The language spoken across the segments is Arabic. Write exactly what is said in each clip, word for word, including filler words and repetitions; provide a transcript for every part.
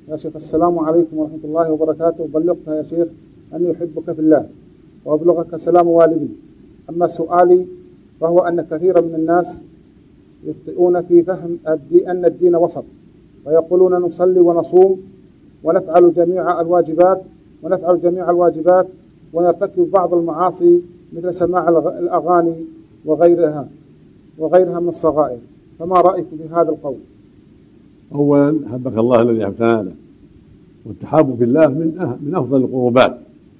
يا شيخ السلام عليكم ورحمة الله وبركاته. بلغت يا شيخ أني أحبك في الله وأبلغك سلام والدي. أما سؤالي فهو أن كثيرا من الناس يخطئون في فهم أن الدين وسط، ويقولون نصلي ونصوم ونفعل جميع الواجبات ونفعل جميع الواجبات ونرتكب بعض المعاصي مثل سماع الأغاني وغيرها وغيرها من الصغائر، فما رأيكم في هذا القول؟ أولا حبك الله الذي أحببتنا له، والتحاب في الله من أه من أفضل القربات.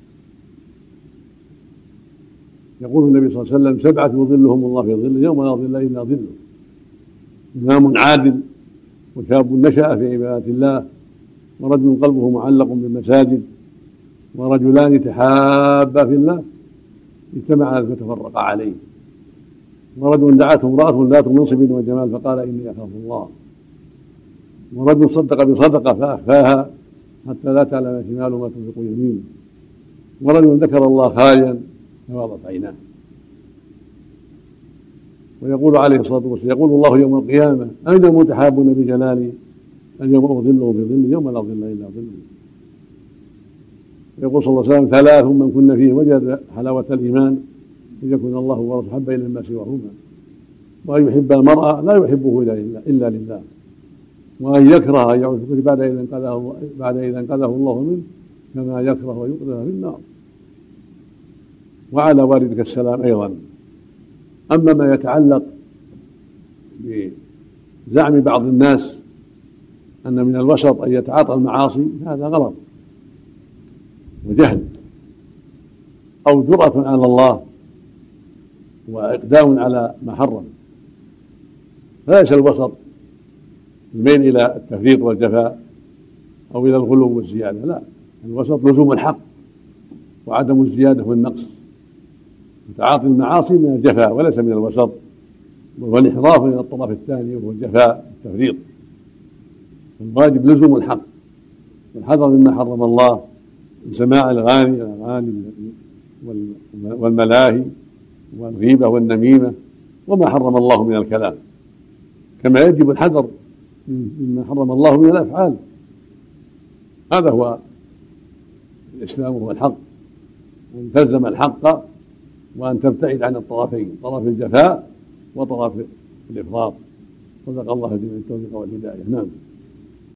يقول النبي صلى الله عليه وسلم سبعة يظلهم الله في ظله يوم لا ظل إلا ظله: إمام عادل، وشاب نشأ في عبادة الله، ورجل قلبه معلق بالمساجد، ورجلان تحابا في الله اجتمعا فتفرقا عليه، ورجل دعته امرأة ذات منصب وجمال فقال إني أخاف الله، ورجل صدق بصدقة فأخفاها حتى لا تعلم شماله ما تنفق يمينه، ورجل ذكر الله خاليا ففاضت عيناه. ويقول عليه الصلاة والسلام: يقول الله يوم القيامة: أين المتحابون بجلالي؟ اليوم أظلهم بظلي يوم لا ظل إلا ظلي. يقول صلى الله عليه وسلم: ثلاث من كن فيه وجد حلاوة الإيمان: أن يكون الله ورسوله أحب إلى ما سواهما، وأن يحب المرء لا يحبه إلا لله، وأن يكره أن يعود في بعد إذا انقذه بعد إذا انقذه الله منه كما يكره أن يقذف في النار. وعلى والدك السلام أيضا. أما ما يتعلق بزعم بعض الناس أن من الوسط أن يتعاطى المعاصي، هذا غلط وجهل أو جرأة على الله وإقدام على ما حرم. فليس الوسط الميل إلى التفريط والجفاء أو إلى الغلو والزيادة، لا، الوسط لزوم الحق وعدم الزيادة والنقص. تعاطي المعاصي من الجفاء وليس من الوسط، والانحراف إلى الطرف الثاني وهو الجفاء والتفريط. الواجب لزوم الحق والحذر مما حرم الله من سماع الأغاني الأغاني والملاهي والغيبة والنميمة وما حرم الله من الكلام، كما يجب الحذر مما حرم الله من الأفعال. هذا هو الإسلام، هو الحق، أن تلزم الحق وأن تبتعد عن الطرفين، طرف الجفاء وطرف الإفراط. صدق الله العظيم التوفيق والهداية. نعم.